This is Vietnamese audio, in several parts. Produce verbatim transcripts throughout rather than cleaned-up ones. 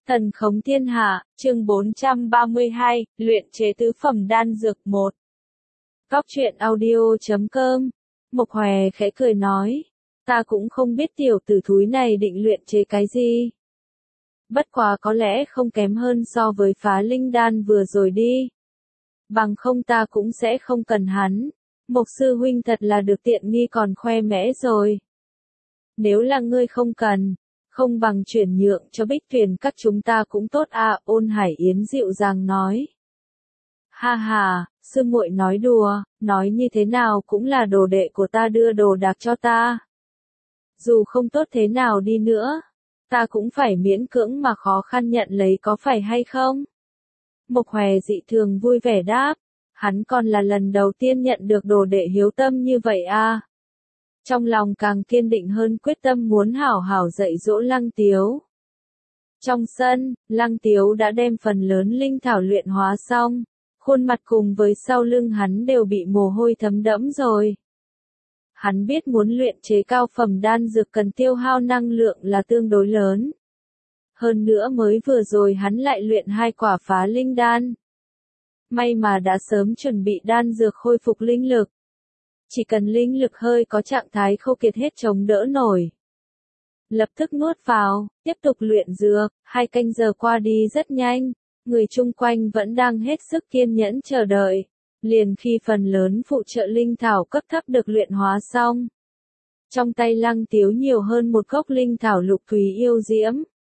Thần khống thiên hạ, chương bốn trăm ba mươi hai, luyện chế tứ phẩm đan dược một. Góc truyện audio chấm com. Mộc Hòe khẽ cười nói, ta cũng không biết tiểu tử thúi này định luyện chế cái gì. Bất quá có lẽ không kém hơn so với phá linh đan vừa rồi đi. Bằng không ta cũng sẽ không cần hắn. Mộc sư huynh thật là được tiện nghi còn khoe mẽ rồi. Nếu là ngươi không cần, không bằng chuyển nhượng cho Bích Tuyền các chúng ta cũng tốt à, Ôn Hải Yến dịu dàng nói. Ha ha, sư muội nói đùa, nói như thế nào cũng là đồ đệ của ta đưa đồ đạc cho ta. Dù không tốt thế nào đi nữa, ta cũng phải miễn cưỡng mà khó khăn nhận lấy có phải hay không? Mộc Hòe dị thường vui vẻ đáp, hắn còn là lần đầu tiên nhận được đồ đệ hiếu tâm như vậy à. Trong lòng càng kiên định hơn quyết tâm muốn hảo hảo dạy dỗ Lăng Tiếu. Trong sân, Lăng Tiếu đã đem phần lớn linh thảo luyện hóa xong, khuôn mặt cùng với sau lưng hắn đều bị mồ hôi thấm đẫm rồi. Hắn biết muốn luyện chế cao phẩm đan dược cần tiêu hao năng lượng là tương đối lớn. Hơn nữa mới vừa rồi hắn lại luyện hai quả phá linh đan. May mà đã sớm chuẩn bị đan dược khôi phục linh lực. Chỉ cần linh lực hơi có trạng thái khô kiệt hết chống đỡ nổi. Lập tức nuốt vào, tiếp tục luyện dược, hai canh giờ qua đi rất nhanh, người chung quanh vẫn đang hết sức kiên nhẫn chờ đợi. Liền khi phần lớn phụ trợ linh thảo cấp thấp được luyện hóa xong. Trong tay Lăng Tiếu nhiều hơn một gốc linh thảo lục thúy yêu diễm.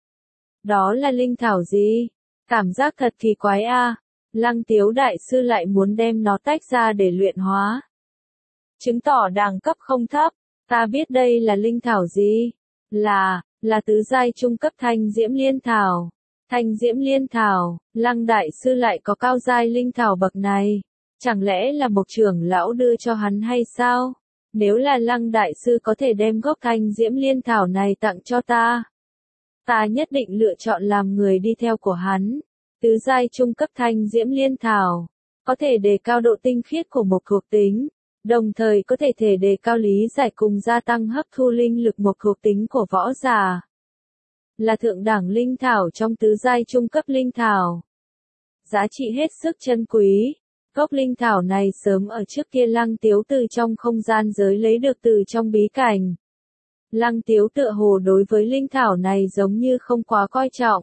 Đó là linh thảo gì? Cảm giác thật kỳ quái a. À. Lăng Tiếu đại sư lại muốn đem nó tách ra để luyện hóa. Chứng tỏ đẳng cấp không thấp, ta biết đây là linh thảo gì? Là, là tứ giai trung cấp thanh diễm liên thảo. Thanh diễm liên thảo, Lăng đại sư lại có cao giai linh thảo bậc này. Chẳng lẽ là một trưởng lão đưa cho hắn hay sao? Nếu là Lăng đại sư có thể đem gốc thanh diễm liên thảo này tặng cho ta. Ta nhất định lựa chọn làm người đi theo của hắn. Tứ giai trung cấp thanh diễm liên thảo, có thể đề cao độ tinh khiết của một thuộc tính. Đồng thời có thể thể đề cao lý giải cùng gia tăng hấp thu linh lực một thuộc tính của võ giả. Là thượng đẳng linh thảo trong tứ giai trung cấp linh thảo. Giá trị hết sức chân quý. Gốc linh thảo này sớm ở trước kia Lăng Tiếu từ trong không gian giới lấy được từ trong bí cảnh. Lăng Tiếu tựa hồ đối với linh thảo này giống như không quá coi trọng.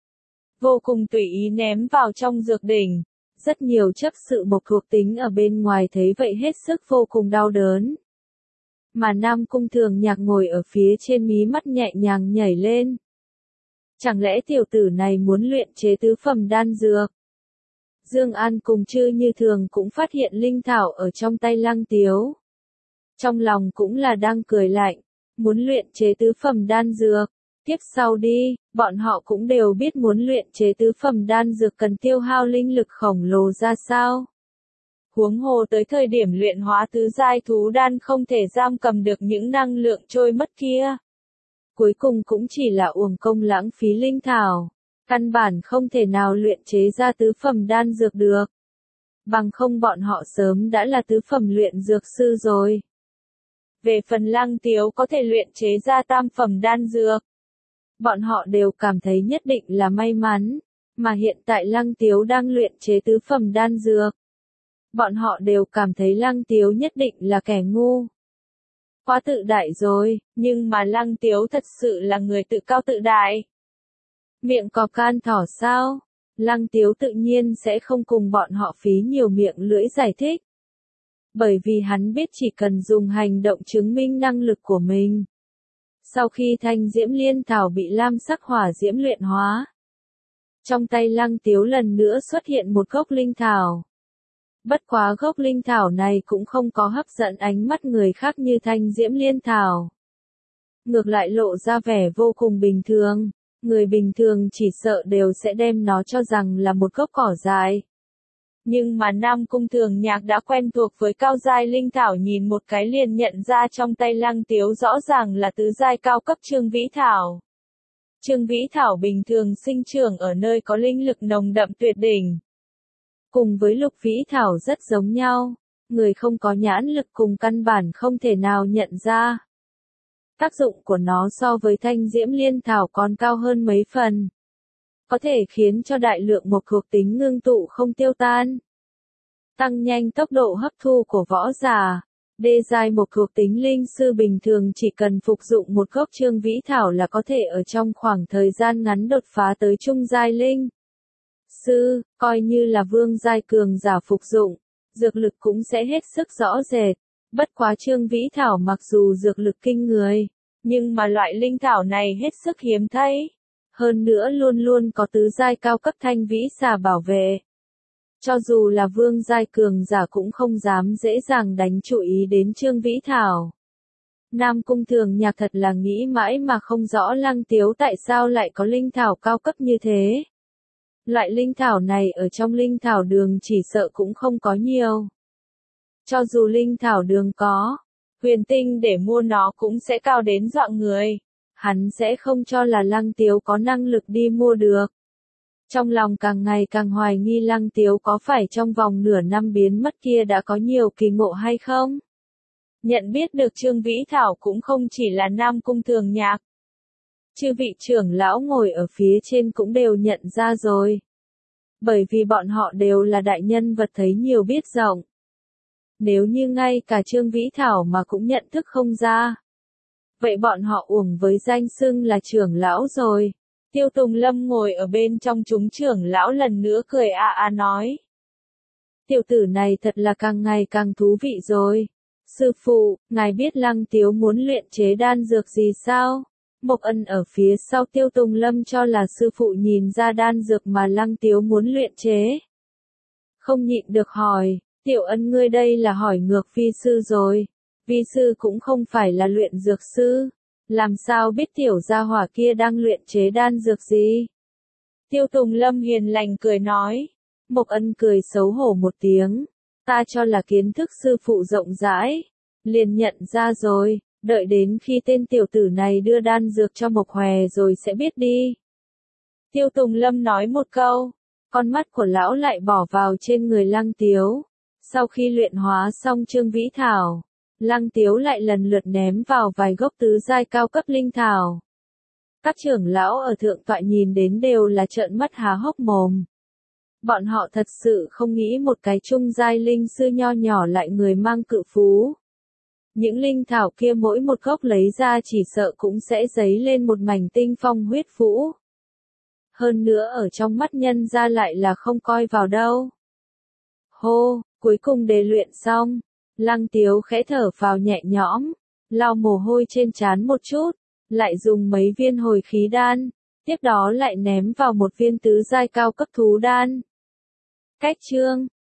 Vô cùng tùy ý ném vào trong dược đỉnh. Rất nhiều chấp sự một thuộc tính ở bên ngoài thấy vậy hết sức vô cùng đau đớn. Mà Nam Cung Thường Nhạc ngồi ở phía trên mí mắt nhẹ nhàng nhảy lên. Chẳng lẽ tiểu tử này muốn luyện chế tứ phẩm đan dược? Dương An cùng Trư Như Thường cũng phát hiện linh thảo ở trong tay Lăng Tiếu. Trong lòng cũng là đang cười lạnh, muốn luyện chế tứ phẩm đan dược. Tiếp sau đi, bọn họ cũng đều biết muốn luyện chế tứ phẩm đan dược cần tiêu hao linh lực khổng lồ ra sao. Huống hồ tới thời điểm luyện hóa tứ giai thú đan không thể giam cầm được những năng lượng trôi mất kia. Cuối cùng cũng chỉ là uổng công lãng phí linh thảo. Căn bản không thể nào luyện chế ra tứ phẩm đan dược được. Bằng không bọn họ sớm đã là tứ phẩm luyện dược sư rồi. Về phần Lăng Tiếu có thể luyện chế ra tam phẩm đan dược. Bọn họ đều cảm thấy nhất định là may mắn, mà hiện tại Lăng Tiếu đang luyện chế tứ phẩm đan dược. Bọn họ đều cảm thấy Lăng Tiếu nhất định là kẻ ngu. Quá tự đại rồi, nhưng mà Lăng Tiếu thật sự là người tự cao tự đại. Miệng cọp can thỏ sao? Lăng Tiếu tự nhiên sẽ không cùng bọn họ phí nhiều miệng lưỡi giải thích. Bởi vì hắn biết chỉ cần dùng hành động chứng minh năng lực của mình. Sau khi thanh diễm liên thảo bị lam sắc hỏa diễm luyện hóa, trong tay Lăng Tiếu lần nữa xuất hiện một gốc linh thảo. Bất quá gốc linh thảo này cũng không có hấp dẫn ánh mắt người khác như thanh diễm liên thảo. Ngược lại lộ ra vẻ vô cùng bình thường, người bình thường chỉ sợ đều sẽ đem nó cho rằng là một gốc cỏ dại. Nhưng mà Nam Cung Thường Nhạc đã quen thuộc với cao giai linh thảo, nhìn một cái liền nhận ra trong tay Lăng Tiếu rõ ràng là tứ giai cao cấp Trương Vĩ Thảo. Trương Vĩ Thảo bình thường sinh trưởng ở nơi có linh lực nồng đậm tuyệt đỉnh. Cùng với Lục Vĩ Thảo rất giống nhau, người không có nhãn lực cùng căn bản không thể nào nhận ra. Tác dụng của nó so với thanh diễm liên thảo còn cao hơn mấy phần. có thể khiến cho đại lượng một thuộc tính ngưng tụ không tiêu tan. Tăng nhanh tốc độ hấp thu của võ giả. Đê giai một thuộc tính linh sư bình thường chỉ cần phục dụng một gốc trương vĩ thảo là có thể ở trong khoảng thời gian ngắn đột phá tới trung giai linh sư, coi như là vương giai cường giả phục dụng, dược lực cũng sẽ hết sức rõ rệt. Bất quá trương vĩ thảo mặc dù dược lực kinh người, nhưng mà loại linh thảo này hết sức hiếm thấy. Hơn nữa luôn luôn có tứ giai cao cấp thanh vĩ xà bảo vệ. Cho dù là vương giai cường giả cũng không dám dễ dàng đánh chú ý đến trương vĩ thảo. Nam Cung Thường Nhạc thật là nghĩ mãi mà không rõ Lăng Tiếu tại sao lại có linh thảo cao cấp như thế. Loại linh thảo này ở trong linh thảo đường chỉ sợ cũng không có nhiều. Cho dù linh thảo đường có, huyền tinh để mua nó cũng sẽ cao đến dọa người. Hắn sẽ không cho là Lăng Tiếu có năng lực đi mua được. Trong lòng càng ngày càng hoài nghi Lăng Tiếu có phải trong vòng nửa năm biến mất kia đã có nhiều kỳ ngộ hay không? Nhận biết được Trương Vĩ Thảo cũng không chỉ là Nam Cung Thường Nhạc. Chư vị trưởng lão ngồi ở phía trên cũng đều nhận ra rồi. Bởi vì bọn họ đều là đại nhân vật thấy nhiều biết rộng. Nếu như ngay cả Trương Vĩ Thảo mà cũng nhận thức không ra. Vậy bọn họ uổng với danh xưng là trưởng lão rồi. Tiêu Tùng Lâm ngồi ở bên trong chúng trưởng lão lần nữa cười a a nói. Tiểu tử này thật là càng ngày càng thú vị rồi. Sư phụ, ngài biết Lăng Tiếu muốn luyện chế đan dược gì sao? Mộc Ân ở phía sau Tiêu Tùng Lâm cho là sư phụ nhìn ra đan dược mà Lăng Tiếu muốn luyện chế. Không nhịn được hỏi, Tiểu Ân ngươi đây là hỏi ngược vi sư rồi. Vi sư cũng không phải là luyện dược sư. Làm sao biết tiểu gia hỏa kia đang luyện chế đan dược gì? Tiêu Tùng Lâm hiền lành cười nói. Mộc Ân cười xấu hổ một tiếng. Ta cho là kiến thức sư phụ rộng rãi. Liền nhận ra rồi, đợi đến khi tên tiểu tử này đưa đan dược cho Mộc Hòe rồi sẽ biết đi. Tiêu Tùng Lâm nói một câu. Con mắt của lão lại bỏ vào trên người Lăng Tiếu. Sau khi luyện hóa xong Trương Vĩ Thảo. Lăng Tiếu lại lần lượt ném vào vài gốc tứ giai cao cấp linh thảo. Các trưởng lão ở thượng tọa nhìn đến đều là trợn mắt há hốc mồm. Bọn họ thật sự không nghĩ một cái trung giai linh sư nho nhỏ lại người mang cự phú. Những linh thảo kia mỗi một gốc lấy ra chỉ sợ cũng sẽ dấy lên một mảnh tinh phong huyết vũ. Hơn nữa ở trong mắt nhân ra lại là không coi vào đâu. Hô, cuối cùng đề luyện xong. Lăng Tiếu khẽ thở phào nhẹ nhõm, lau mồ hôi trên trán một chút, lại dùng mấy viên hồi khí đan, tiếp đó lại ném vào một viên tứ giai cao cấp thú đan. Cách chương